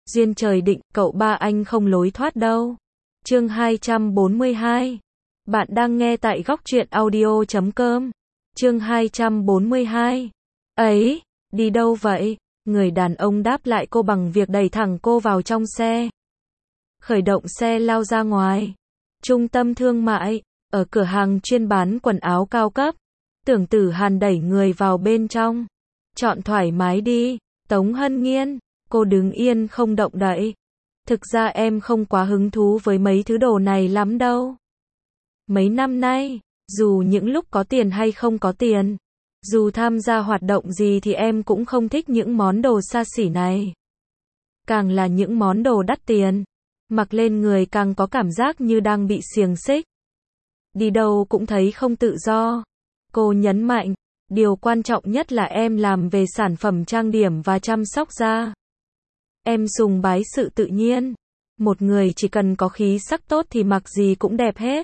Duyên trời định, cậu ba anh không lối thoát đâu. Chương 242. Bạn đang nghe tại góc truyện audio.com. Chương 242. Ấy, đi đâu vậy? Người đàn ông đáp lại cô bằng việc đẩy thẳng cô vào trong xe. Khởi động xe lao ra ngoài. Trung tâm thương mại, ở cửa hàng chuyên bán quần áo cao cấp. Tưởng Tử Hàn đẩy người vào bên trong. Chọn thoải mái đi, Tống Hân Nghiên. Cô đứng yên không động đậy. Thực ra em không quá hứng thú với mấy thứ đồ này lắm đâu. Mấy năm nay, dù những lúc có tiền hay không có tiền, dù tham gia hoạt động gì thì em cũng không thích những món đồ xa xỉ này. Càng là những món đồ đắt tiền, mặc lên người càng có cảm giác như đang bị xiềng xích. Đi đâu cũng thấy không tự do. Cô nhấn mạnh, điều quan trọng nhất là em làm về sản phẩm trang điểm và chăm sóc da. Em sùng bái sự tự nhiên. Một người chỉ cần có khí sắc tốt thì mặc gì cũng đẹp hết.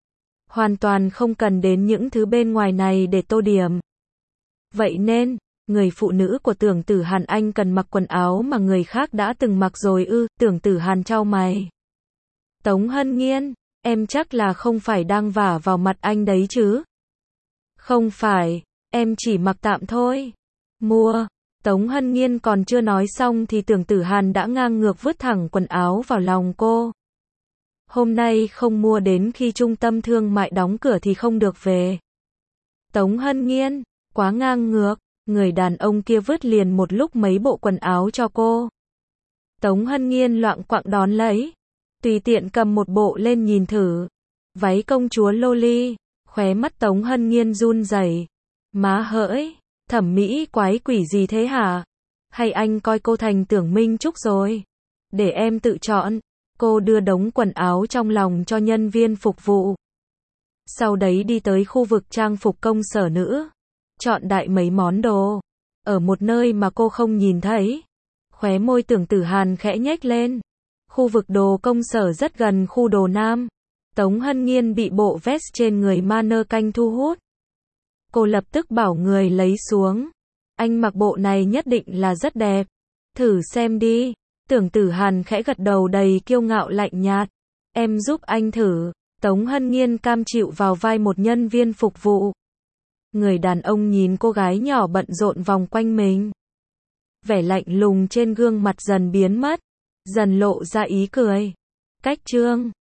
Hoàn toàn không cần đến những thứ bên ngoài này để tô điểm. Vậy nên, người phụ nữ của Tưởng Tử Hàn anh cần mặc quần áo mà người khác đã từng mặc rồi ư? Tưởng Tử Hàn chau mày. Tống Hân Nghiên, em chắc là không phải đang vả vào mặt anh đấy chứ? Không phải, em chỉ mặc tạm thôi. Mua. Tống Hân Nghiên còn chưa nói xong thì Tưởng Tử Hàn đã ngang ngược vứt thẳng quần áo vào lòng cô. Hôm nay không mua đến khi trung tâm thương mại đóng cửa thì không được về. Tống Hân Nghiên, quá ngang ngược. Người đàn ông kia vứt liền một lúc mấy bộ quần áo cho cô. Tống Hân Nghiên loạng choạng đón lấy. Tùy tiện cầm một bộ lên nhìn thử. Váy công chúa Loli. Khóe mắt Tống Hân Nghiên run rẩy. Má hỡi, thẩm mỹ quái quỷ gì thế hả? Hay anh coi cô thành Tưởng Minh Trúc rồi? Để em tự chọn. Cô đưa đống quần áo trong lòng cho nhân viên phục vụ. Sau đấy đi tới khu vực trang phục công sở nữ. Chọn đại mấy món đồ. Ở một nơi mà cô không nhìn thấy. Khóe môi Tưởng Tử Hàn khẽ nhếch lên. Khu vực đồ công sở rất gần khu đồ nam. Tống Hân Nghiên bị bộ vest trên người mannequin thu hút. Cô lập tức bảo người lấy xuống. Anh mặc bộ này nhất định là rất đẹp. Thử xem đi. Tưởng Tử Hàn khẽ gật đầu đầy kiêu ngạo lạnh nhạt. Em giúp anh thử. Tống Hân Nghiên cam chịu vào vai một nhân viên phục vụ. Người đàn ông nhìn cô gái nhỏ bận rộn vòng quanh mình. Vẻ lạnh lùng trên gương mặt dần biến mất. Dần lộ ra ý cười. Cách chương